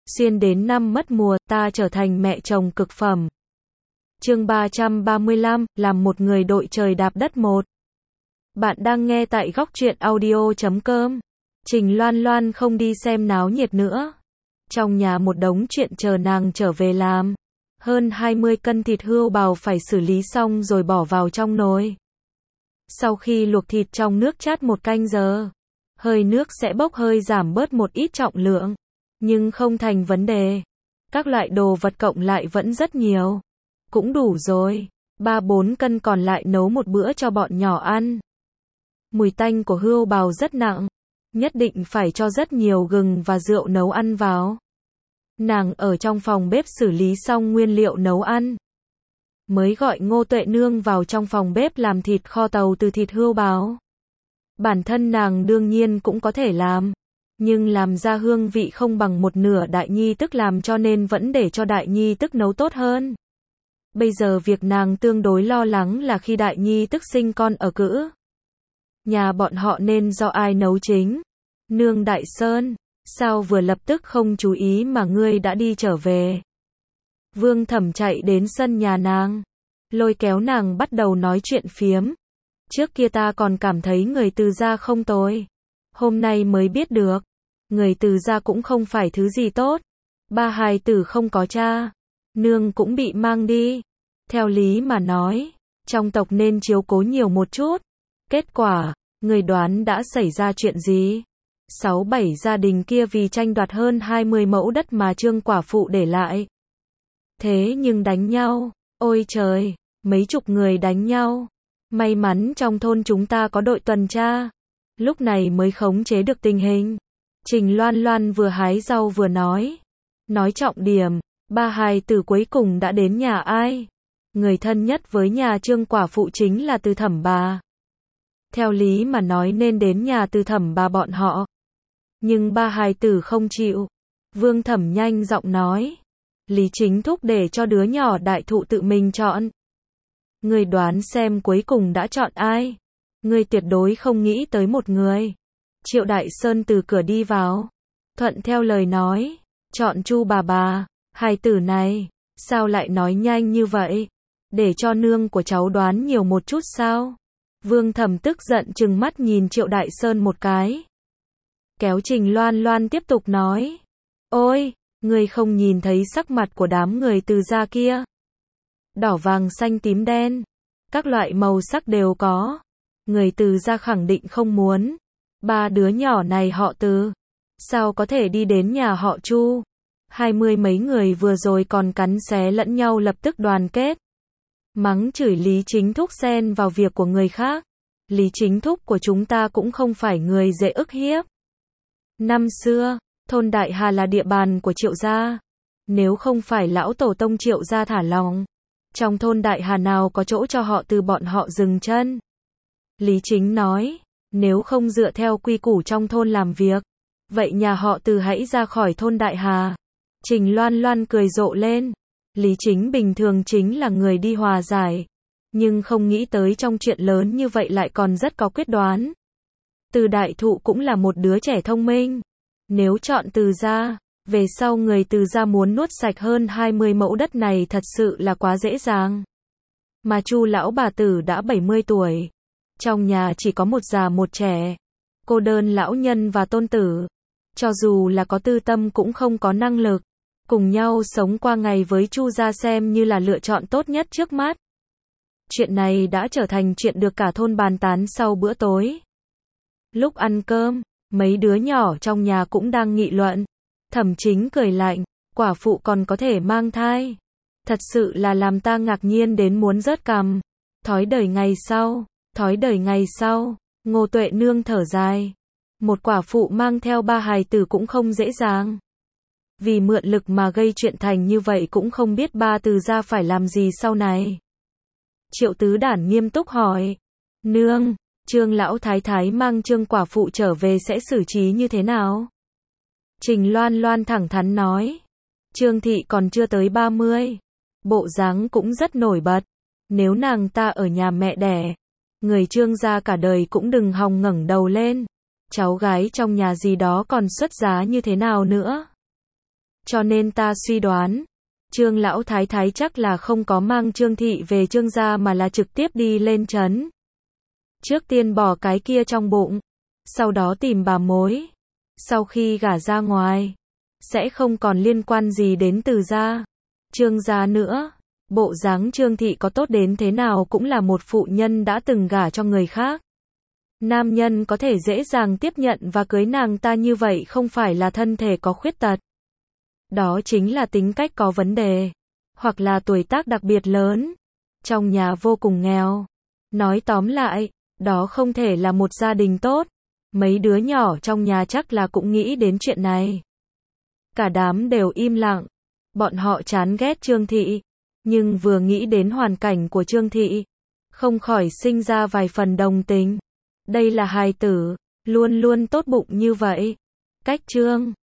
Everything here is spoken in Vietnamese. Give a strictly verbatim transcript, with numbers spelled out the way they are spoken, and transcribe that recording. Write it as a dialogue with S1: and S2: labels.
S1: Xuyên đến năm mất mùa, ta trở thành mẹ chồng cực phẩm. Chương ba trăm ba mươi lăm, làm một người đội trời đạp đất một. Bạn đang nghe tại góc truyện audio chấm com. Trình Loan Loan không đi xem náo nhiệt nữa. Trong nhà một đống chuyện chờ nàng trở về làm. Hơn hai mươi cân thịt hươu bào phải xử lý xong rồi bỏ vào trong nồi. Sau khi luộc thịt trong nước chát một canh giờ, hơi nước sẽ bốc hơi giảm bớt một ít trọng lượng. Nhưng không thành vấn đề. Các loại đồ vật cộng lại vẫn rất nhiều. Cũng đủ rồi. Ba bốn cân còn lại nấu một bữa cho bọn nhỏ ăn. Mùi tanh của hươu bào rất nặng. Nhất định phải cho rất nhiều gừng và rượu nấu ăn vào. Nàng ở trong phòng bếp xử lý xong nguyên liệu nấu ăn. Mới gọi Ngô Tuệ Nương vào trong phòng bếp làm thịt kho tàu từ thịt hươu bào. Bản thân nàng đương nhiên cũng có thể làm. Nhưng làm ra hương vị không bằng một nửa đại nhi tức làm cho nên vẫn để cho đại nhi tức nấu tốt hơn. Bây giờ việc nàng tương đối lo lắng là khi đại nhi tức sinh con ở cữ. Nhà bọn họ nên do ai nấu chính? Nương Đại Sơn, sao vừa lập tức không chú ý mà ngươi đã đi trở về? Vương Thẩm chạy đến sân nhà nàng, lôi kéo nàng bắt đầu nói chuyện phiếm. Trước kia ta còn cảm thấy người Từ gia không tồi. Hôm nay mới biết được, người Từ gia cũng không phải thứ gì tốt. Ba hài tử không có cha, nương cũng bị mang đi. Theo lý mà nói, trong tộc nên chiếu cố nhiều một chút. Kết quả, người đoán đã xảy ra chuyện gì? Sáu bảy gia đình kia vì tranh đoạt hơn hai mươi mẫu đất mà Trương quả phụ để lại. Thế nhưng đánh nhau, ôi trời, mấy chục người đánh nhau. May mắn trong thôn chúng ta có đội tuần tra. Lúc này mới khống chế được tình hình. Trình Loan Loan vừa hái rau vừa nói. Nói trọng điểm, ba hài tử cuối cùng đã đến nhà ai? Người thân nhất với nhà Trương quả phụ chính là Từ Thẩm bà. Theo lý mà nói nên đến nhà Từ Thẩm bà bọn họ. Nhưng ba hài tử không chịu. Vương Thẩm nhanh giọng nói. Lý Chính thúc để cho đứa nhỏ đại thụ tự mình chọn. Người đoán xem cuối cùng đã chọn ai? Người tuyệt đối không nghĩ tới một người. Triệu Đại Sơn từ cửa đi vào. Thuận theo lời nói. Chọn Chu bà bà. Hài tử này, sao lại nói nhanh như vậy? Để cho nương của cháu đoán nhiều một chút sao? Vương Thẩm tức giận trừng mắt nhìn Triệu Đại Sơn một cái. Kéo Trình Loan Loan tiếp tục nói. Ôi, ngươi không nhìn thấy sắc mặt của đám người Từ gia kia. Đỏ vàng xanh tím đen. Các loại màu sắc đều có. Người Từ gia khẳng định không muốn. Ba đứa nhỏ này họ Từ. Sao có thể đi đến nhà họ Chu? Hai mươi mấy người vừa rồi còn cắn xé lẫn nhau lập tức đoàn kết. Mắng chửi Lý Chính thúc xen vào việc của người khác. Lý Chính thúc của chúng ta cũng không phải người dễ ức hiếp. Năm xưa, thôn Đại Hà là địa bàn của Triệu gia. Nếu không phải lão tổ tông Triệu gia thả lòng, trong thôn Đại Hà nào có chỗ cho họ Từ bọn họ dừng chân. Lý Chính nói, nếu không dựa theo quy củ trong thôn làm việc, vậy nhà họ Từ hãy ra khỏi thôn Đại Hà. Trình Loan Loan cười rộ lên. Lý Chính bình thường chính là người đi hòa giải, nhưng không nghĩ tới trong chuyện lớn như vậy lại còn rất có quyết đoán. Từ đại thụ cũng là một đứa trẻ thông minh. Nếu chọn Từ gia, về sau người Từ gia muốn nuốt sạch hơn hai mươi mẫu đất này thật sự là quá dễ dàng. Mà Chu lão bà tử đã bảy mươi tuổi. Trong nhà chỉ có một già một trẻ. Cô đơn lão nhân và tôn tử. Cho dù là có tư tâm cũng không có năng lực. Cùng nhau sống qua ngày với Chu gia xem như là lựa chọn tốt nhất trước mắt. Chuyện này đã trở thành chuyện được cả thôn bàn tán sau bữa tối. Lúc ăn cơm, mấy đứa nhỏ trong nhà cũng đang nghị luận. Thẩm Chính cười lạnh, quả phụ còn có thể mang thai. Thật sự là làm ta ngạc nhiên đến muốn rớt cằm. Thói đời ngày sau, thói đời ngày sau, Ngô Tuệ Nương thở dài. Một quả phụ mang theo ba hài tử cũng không dễ dàng. Vì mượn lực mà gây chuyện thành như vậy cũng không biết ba Từ gia phải làm gì sau này. Triệu Tứ Đản nghiêm túc hỏi. Nương, Trương lão thái thái mang Trương quả phụ trở về sẽ xử trí như thế nào? Trình Loan Loan thẳng thắn nói. Trương thị còn chưa tới ba mươi. Bộ dáng cũng rất nổi bật. Nếu nàng ta ở nhà mẹ đẻ, người Trương gia cả đời cũng đừng hòng ngẩng đầu lên. Cháu gái trong nhà gì đó còn xuất giá như thế nào nữa? Cho nên ta suy đoán, Trương lão thái thái chắc là không có mang Trương thị về Trương gia mà là trực tiếp đi lên trấn. Trước tiên bỏ cái kia trong bụng, sau đó tìm bà mối. Sau khi gả ra ngoài, sẽ không còn liên quan gì đến Từ gia, Trương gia nữa. Bộ dáng Trương thị có tốt đến thế nào cũng là một phụ nhân đã từng gả cho người khác. Nam nhân có thể dễ dàng tiếp nhận và cưới nàng ta như vậy không phải là thân thể có khuyết tật. Đó chính là tính cách có vấn đề, hoặc là tuổi tác đặc biệt lớn, trong nhà vô cùng nghèo. Nói tóm lại, đó không thể là một gia đình tốt. Mấy đứa nhỏ trong nhà chắc là cũng nghĩ đến chuyện này. Cả đám đều im lặng. Bọn họ chán ghét Trương thị, nhưng vừa nghĩ đến hoàn cảnh của Trương thị, không khỏi sinh ra vài phần đồng tình. Đây là hài tử, luôn luôn tốt bụng như vậy. Cách Trương